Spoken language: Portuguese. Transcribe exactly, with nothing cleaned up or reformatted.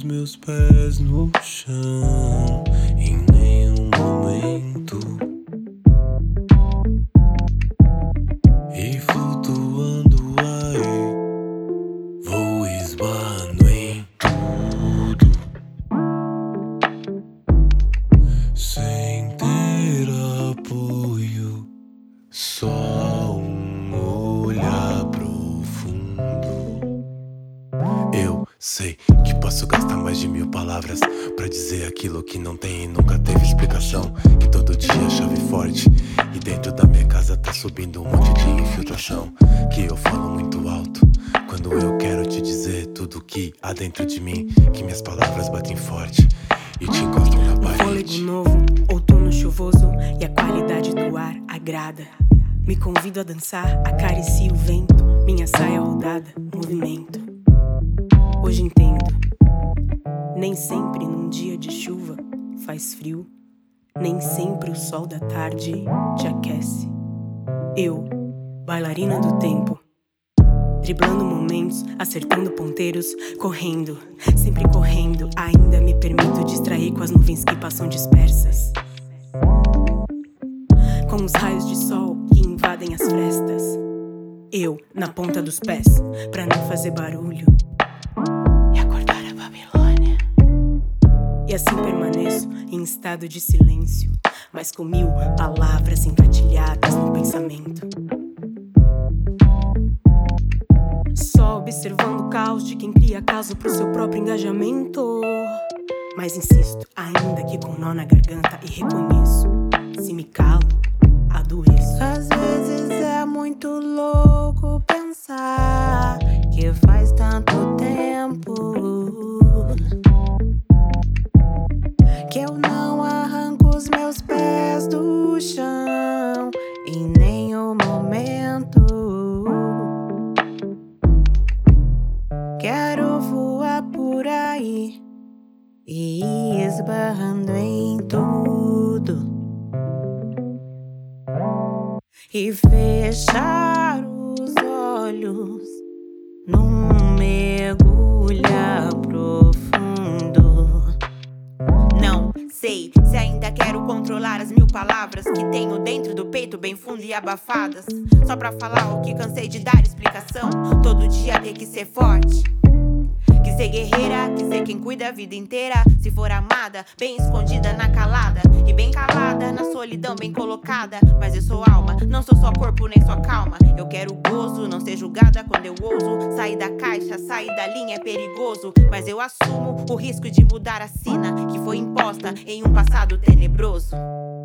meus pés no chão em nenhum momento. E flutuando aí, vou esbarrando em tudo, sem ter apoio, só um olhar profundo. Eu sei que posso gastar mais de mil palavras pra dizer aquilo que não tem e nunca teve explicação. Que todo dia a chave forte e dentro da minha casa tá subindo um monte de infiltração. Que eu falo muito alto quando eu quero te dizer tudo que há dentro de mim. Que minhas palavras batem forte e te encostam na parede. Um fôlego novo, outono chuvoso e a qualidade do ar agrada. Me convido a dançar, acaricio o vento, minha saia rodada, movimento. Hoje entendo, nem sempre num dia de chuva faz frio, nem sempre o sol da tarde te aquece. Eu, bailarina do tempo, driblando momentos, acertando ponteiros, correndo, sempre correndo, ainda me permito distrair com as nuvens que passam dispersas, com os raios de sol que invadem as frestas. Eu, na ponta dos pés, pra não fazer barulho e acordar a Babilônia. E assim permaneço em estado de silêncio, mas com mil palavras engatilhadas no pensamento. Só observando o caos de quem cria caso pro seu próprio engajamento. Mas insisto, ainda que com nó na garganta, e reconheço, se me calo, adoeço. Às vezes é muito louco pensar que faz tanto tempo que eu não arranco os meus pés do chão em nenhum momento. Quero voar por aí e ir esbarrando em tudo e fechar os olhos num mergulhar profundo. Não sei se ainda quero controlar as mil palavras que tenho dentro do peito, bem fundo e abafadas, só pra falar o que cansei de dar explicação. Todo dia ter que ser forte, que ser guerreira, que ser quem cuida a vida inteira. Se for amada, bem escondida na calada, e bem calada na solidão, bem colocada. Mas eu sou alma, não sou só corpo nem só calma. Eu quero gozo, não ser julgada quando eu ouso sair da caixa, sair da linha é perigoso. Mas eu assumo o risco de mudar a sina que foi imposta em um passado tenebroso.